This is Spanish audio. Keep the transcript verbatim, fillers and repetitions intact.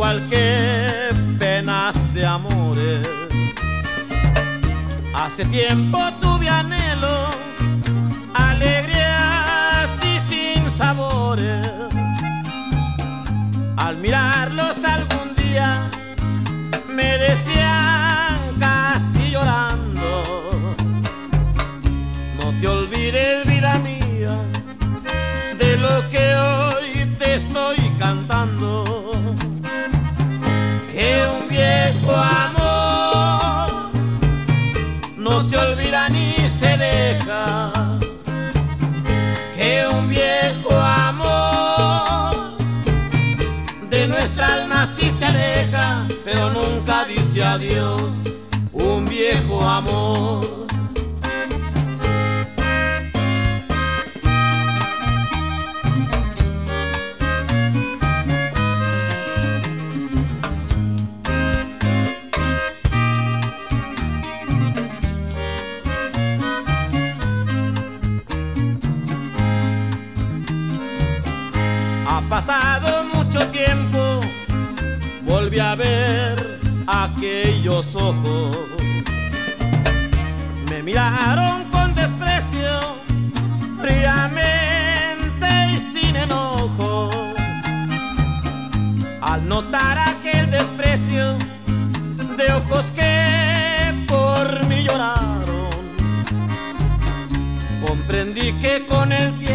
igual que penas de amores. Hace tiempo tuve anhelos, alegrías y sin sabores. Al mirarlos algún día me decían casi llorando: no te olvides, vida mía, de lo que hoy te estoy cantando. Que un viejo amor no se olvida ni se deja. Que un viejo amor de nuestra alma sí se aleja, pero nunca dice adiós. Un viejo amor. Ha pasado mucho tiempo, volví a ver aquellos ojos. Me miraron con desprecio, fríamente y sin enojo. Al notar aquel desprecio de ojos que por mí lloraron, comprendí que con el tiempo